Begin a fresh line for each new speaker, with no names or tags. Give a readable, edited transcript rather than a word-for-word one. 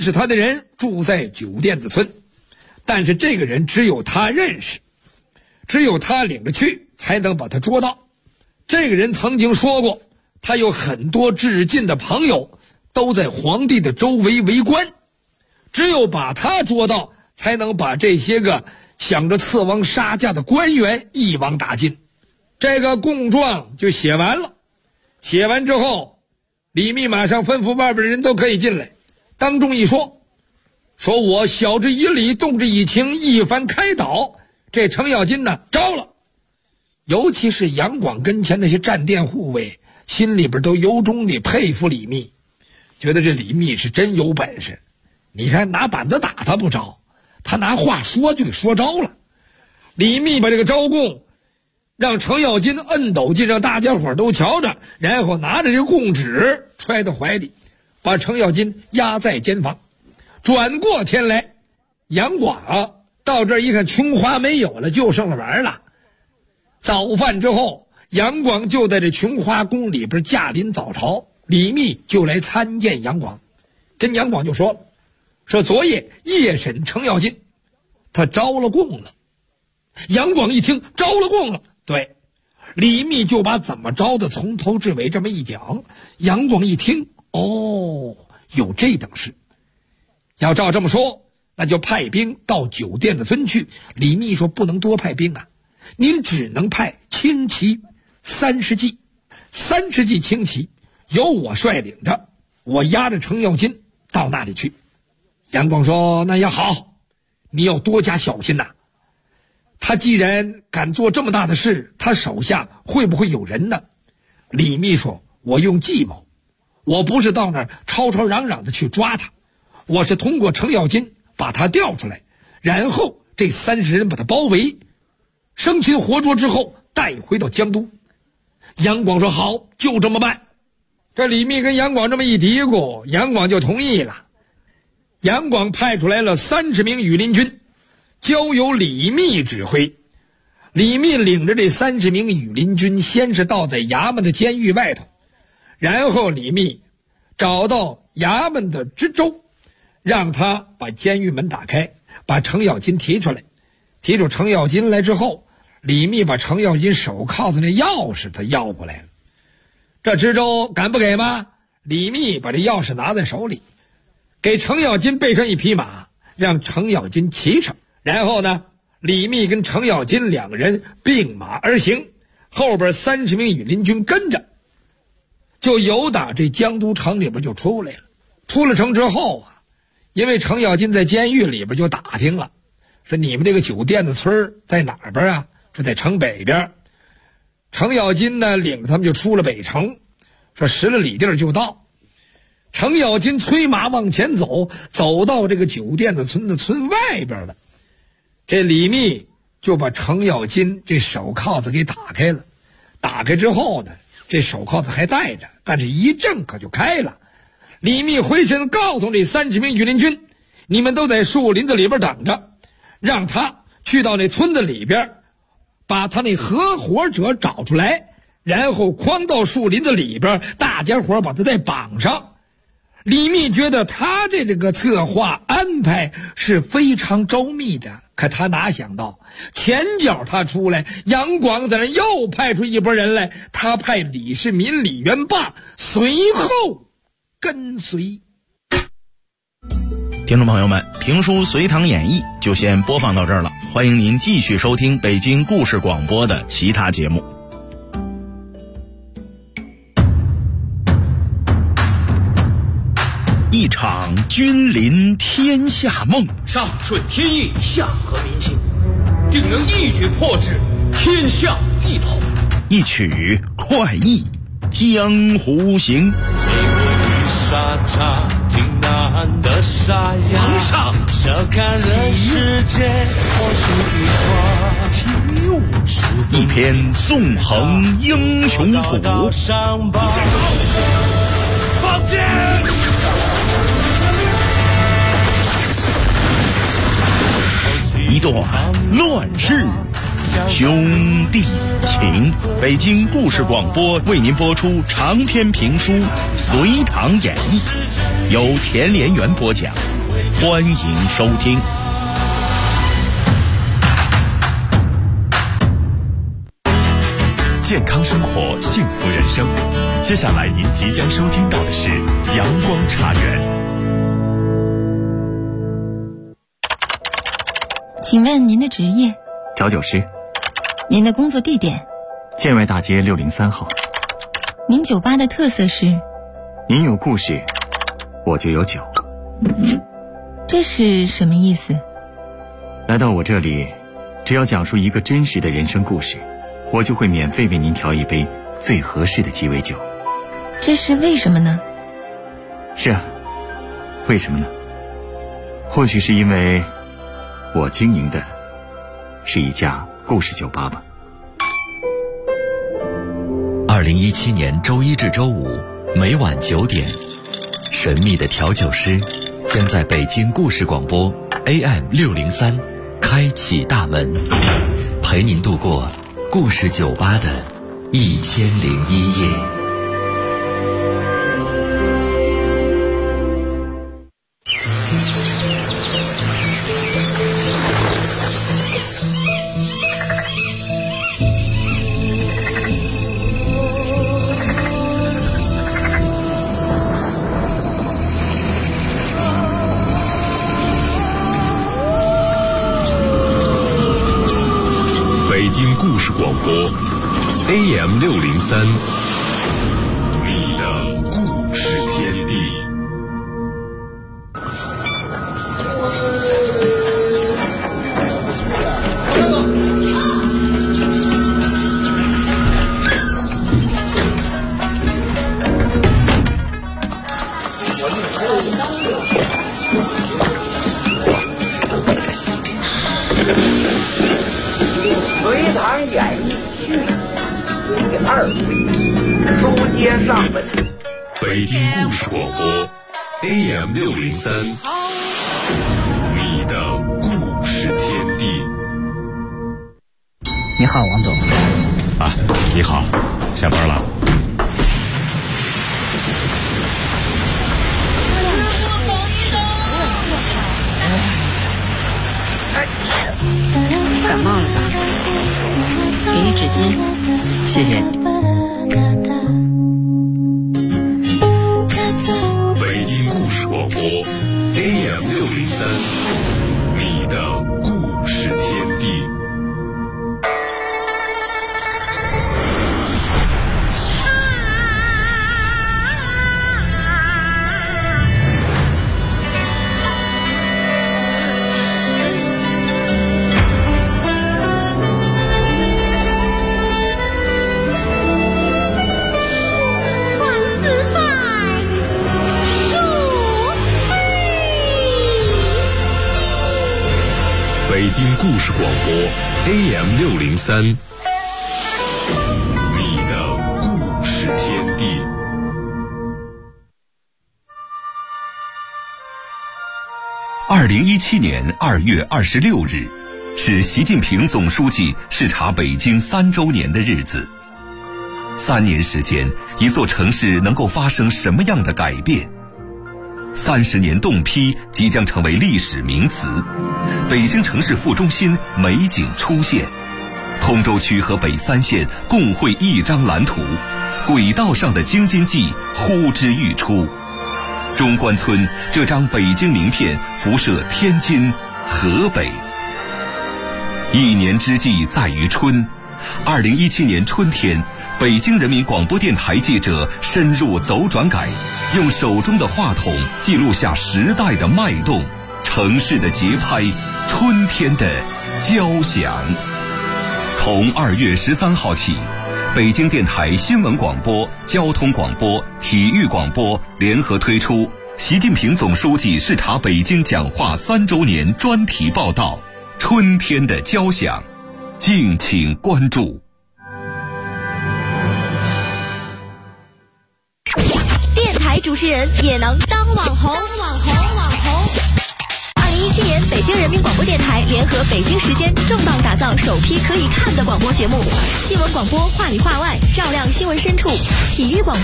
指使他的人住在酒店子村，但是这个人只有他认识，只有他领着去才能把他捉到。这个人曾经说过，他有很多至近的朋友都在皇帝的周围围观，只有把他捉到，才能把这些个想着刺王杀驾的官员一网打尽。这个供状就写完了，写完之后，李密马上吩咐外边的人都可以进来，当众一说我晓之以理，动之以情，一番开导，这程咬金呢招了。尤其是杨广跟前那些站店护卫，心里边都由衷地佩服李密，觉得这李密是真有本事。你看拿板子打他不招，他拿话说就说招了。李密把这个招供让程咬金摁斗进，让大家伙都瞧着，然后拿着这个供纸揣到怀里，把程咬金压在监房。转过天来，杨广到这儿一看，琼花没有了，就剩了玩了。早饭之后，杨广就在这琼花宫里边驾临早朝，李密就来参见杨广，跟杨广就说昨夜夜审程咬金，他招了供了。杨广一听招了供了，对，李密就把怎么着的从头至尾这么一讲。杨广一听，有这等事，要照这么说，那就派兵到酒店的村去。李密说不能多派兵啊，您只能派轻骑30骑，30骑轻骑由我率领着，我押着程咬金到那里去。杨广说那也好，你要多加小心呐。他既然敢做这么大的事，他手下会不会有人呢？李密说我用计谋，我不是到那儿吵吵嚷嚷的去抓他，我是通过程咬金把他调出来，然后这30人把他包围，生擒活捉之后带回到江都。杨广说好，就这么办。这李密跟杨广这么一嘀咕，杨广就同意了。杨广派出来了30名羽林军，交由李密指挥。李密领着这30名羽林军，先是到在衙门的监狱外头，然后李密找到衙门的知州，让他把监狱门打开，把程咬金提出来。提出程咬金来之后，李密把程咬金手铐子那钥匙他要过来了。这知州敢不给吗？李密把这钥匙拿在手里，给程咬金备上一匹马，让程咬金骑上。然后呢，李密跟程咬金2个人并马而行，后边30名羽林军跟着，就由打这江都城里边就出来了。出了城之后因为程咬金在监狱里边就打听了，说你们这个酒店子村在哪边啊？说在城北边。程咬金呢领着他们就出了北城，说10来里地就到。程咬金催马往前走，走到这个酒店子村的村外边了。这李密就把程咬金这手铐子给打开了。打开之后呢，这手铐子还带着，但是一挣可就开了。李密回身告诉这30名羽林军，你们都在树林子里边等着，让他去到那村子里边，把他那合伙者找出来，然后诓到树林子里边，大家伙把他再绑上。李密觉得他这个策划安排是非常周密的，可他哪想到前脚他出来，杨广在那又派出一拨人来，他派李世民、李元霸随后跟随。
听众朋友们，评书《隋唐演义》就先播放到这儿了，欢迎您继续收听北京故事广播的其他节目。一场君临天下梦，
上顺天意，下合民心，定能一举破之，天下一统。
一曲快意江湖行。
这回沙场挺难的沙呀，
皇上
这感人世界或许一花，
一篇纵横英雄谱，
上报放箭，
一段乱世兄弟情。北京故事广播为您播出长篇评书《隋唐演义》，由田连元播讲，欢迎收听。
健康生活，幸福人生。接下来您即将收听到的是阳光茶园。
请问您的职业？
调酒师。
您的工作地点？
建外大街603号。
您酒吧的特色是？
您有故事，我就有酒。
这是什么意思？
来到我这里，只要讲述一个真实的人生故事，我就会免费为您调一杯最合适的鸡尾酒。
这是为什么呢？
是啊，为什么呢？或许是因为我经营的是一家故事酒吧吧。
2017年周一至周五每晚9点，神秘的调酒师将在北京故事广播 AM603 开启大门，陪您度过故事酒吧的1001夜。
北京故事广播 AM603， 你的故事天地。
隋唐演义续第2回，书接上文。
北京故事广播 AM603， 你的故事天地。
你好，王总。
啊，你好，下班了？
感冒了吧？给你纸巾，谢谢你。
北京故事广播 AM603， 你的故事天地。北京故事广播 AM603， 你的故事天地。
2017年2月26日，是习近平总书记视察北京3周年的日子。3年时间，一座城市能够发生什么样的改变？30年冻批即将成为历史名词，北京城市副中心美景出现，通州区和北3县共绘一张蓝图，轨道上的京津冀呼之欲出。中关村这张北京名片辐射天津、河北。一年之计在于春，2017年春天，北京人民广播电台记者深入走转改，用手中的话筒记录下时代的脉动，城市的节拍，春天的交响。从2月13号起，北京电台新闻广播、交通广播、体育广播联合推出习近平总书记视察北京讲话3周年专题报道《春天的交响》，敬请关注。
电台主持人也能当网红。2017 2017年，北京人民广播电台联合北京时间重磅打造首批可以看的广播节目，新闻广播话里话外，照亮新闻深处，体育广播